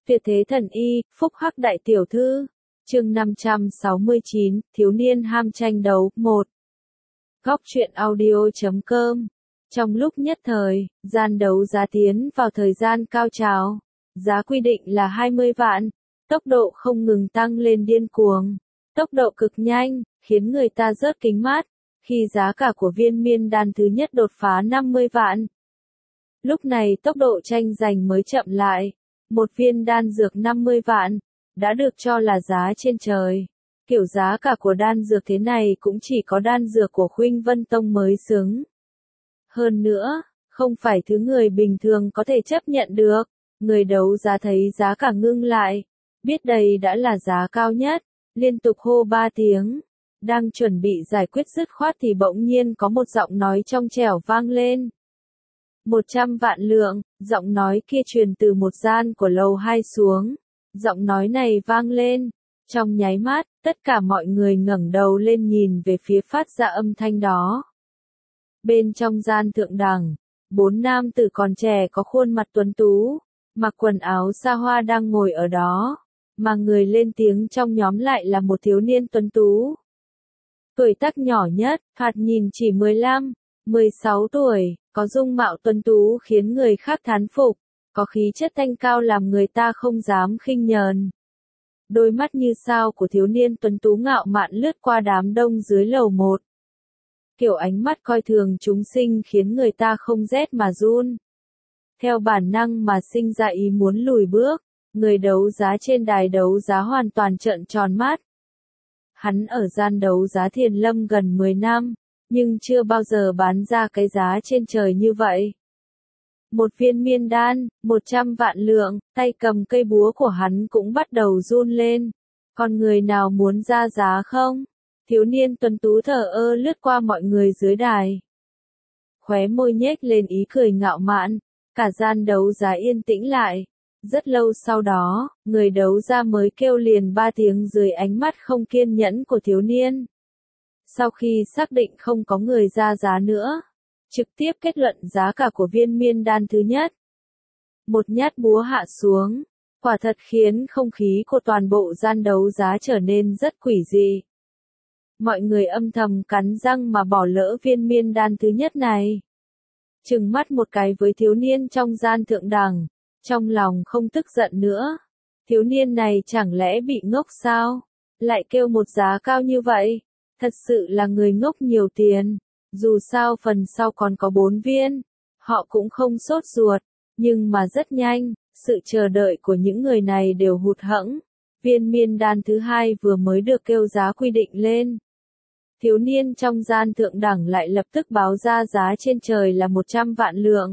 Tuyệt thế thần y, phúc hắc đại tiểu thư. Chương 569, thiếu niên ham tranh đấu, 1. Góc truyện audio.com. Trong lúc nhất thời, gian đấu giá tiến vào thời gian cao trào. Giá quy định là 20 vạn. Tốc độ không ngừng tăng lên điên cuồng. Tốc độ cực nhanh, khiến người ta rớt kính mắt. Khi giá cả của viên miên đan thứ nhất đột phá 50 vạn. Lúc này tốc độ tranh giành mới chậm lại. Một viên đan dược 50 vạn, đã được cho là giá trên trời. Kiểu giá cả của đan dược thế này cũng chỉ có đan dược của Khuynh Vân Tông mới xứng. Hơn nữa, không phải thứ người bình thường có thể chấp nhận được. Người đấu giá thấy giá cả ngưng lại, biết đây đã là giá cao nhất, liên tục hô 3 tiếng. Đang chuẩn bị giải quyết dứt khoát thì bỗng nhiên có một giọng nói trong trẻo vang lên. 100 vạn lượng, giọng nói kia truyền từ một gian của lầu 2 xuống. Giọng nói này vang lên. Trong nháy mắt, tất cả mọi người ngẩng đầu lên nhìn về phía phát ra âm thanh đó. Bên trong gian thượng đẳng, 4 nam tử còn trẻ có khuôn mặt tuấn tú, mặc quần áo xa hoa đang ngồi ở đó. Mà người lên tiếng trong nhóm lại là một thiếu niên tuấn tú. Tuổi tác nhỏ nhất, thoạt nhìn chỉ 15, 16 tuổi, có dung mạo tuấn tú khiến người khác thán phục, có khí chất thanh cao làm người ta không dám khinh nhờn. Đôi mắt như sao của thiếu niên tuấn tú ngạo mạn lướt qua đám đông dưới lầu 1. Kiểu ánh mắt coi thường chúng sinh khiến người ta không rét mà run. Theo bản năng mà sinh ra ý muốn lùi bước, người đấu giá trên đài đấu giá hoàn toàn trợn tròn mắt. Hắn ở gian đấu giá Thiền Lâm gần 10 năm, nhưng chưa bao giờ bán ra cái giá trên trời như vậy. Một viên miên đan, 100 vạn lượng, tay cầm cây búa của hắn cũng bắt đầu run lên. Còn người nào muốn ra giá không? Thiếu niên tuấn tú thờ ơ lướt qua mọi người dưới đài. Khóe môi nhếch lên ý cười ngạo mạn, cả gian đấu giá yên tĩnh lại. Rất lâu sau đó, người đấu giá mới kêu liền 3 tiếng dưới ánh mắt không kiên nhẫn của thiếu niên. Sau khi xác định không có người ra giá nữa, trực tiếp kết luận giá cả của viên miên đan thứ nhất. Một nhát búa hạ xuống, quả thật khiến không khí của toàn bộ gian đấu giá trở nên rất quỷ dị. Mọi người âm thầm cắn răng mà bỏ lỡ viên miên đan thứ nhất này. Trừng mắt một cái với thiếu niên trong gian thượng đẳng, trong lòng không tức giận nữa. Thiếu niên này chẳng lẽ bị ngốc sao? Lại kêu một giá cao như vậy? Thật sự là người ngốc nhiều tiền. Dù sao phần sau còn có 4 viên, họ cũng không sốt ruột, nhưng mà rất nhanh, sự chờ đợi của những người này đều hụt hẫng. Viên miên đan thứ hai vừa mới được kêu giá quy định lên. Thiếu niên trong gian thượng đẳng lại lập tức báo ra giá trên trời là 100 vạn lượng.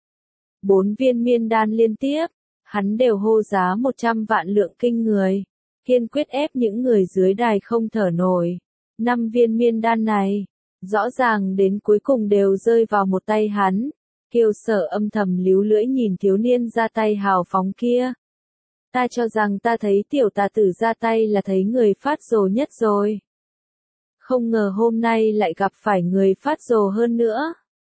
4 viên miên đan liên tiếp, hắn đều hô giá 100 vạn lượng kinh người, kiên quyết ép những người dưới đài không thở nổi. 5 viên miên đan này, rõ ràng đến cuối cùng đều rơi vào một tay hắn. Kiều Sở âm thầm líu lưỡi nhìn thiếu niên ra tay hào phóng kia. Ta cho rằng ta thấy tiểu tà tử ra tay là thấy người phát rồ nhất rồi. Không ngờ hôm nay lại gặp phải người phát rồ hơn nữa.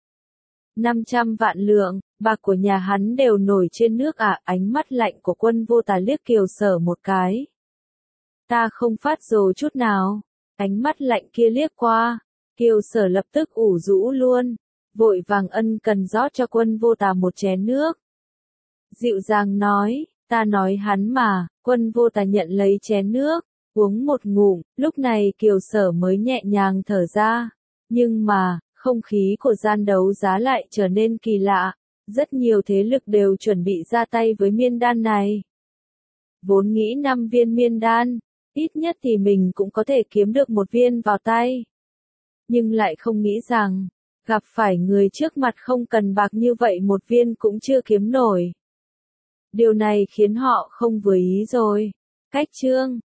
500 vạn lượng, bạc của nhà hắn đều nổi trên nước à? Ánh mắt lạnh của Quân Vô Tà liếc Kiều Sở một cái. Ta không phát rồ chút nào. Ánh mắt lạnh kia liếc qua, Kiều Sở lập tức ủ rũ luôn, vội vàng ân cần rót cho Quân Vô Tà một chén nước. Dịu dàng nói, ta nói hắn mà. Quân Vô Tà nhận lấy chén nước, uống một ngụm, lúc này Kiều Sở mới nhẹ nhàng thở ra. Nhưng mà, không khí của gian đấu giá lại trở nên kỳ lạ, rất nhiều thế lực đều chuẩn bị ra tay với miên đan này. Vốn nghĩ 5 viên miên đan, ít nhất thì mình cũng có thể kiếm được một viên vào tay. Nhưng lại không nghĩ rằng, gặp phải người trước mặt không cần bạc như vậy một viên cũng chưa kiếm nổi. Điều này khiến họ không vừa ý rồi. Cách chương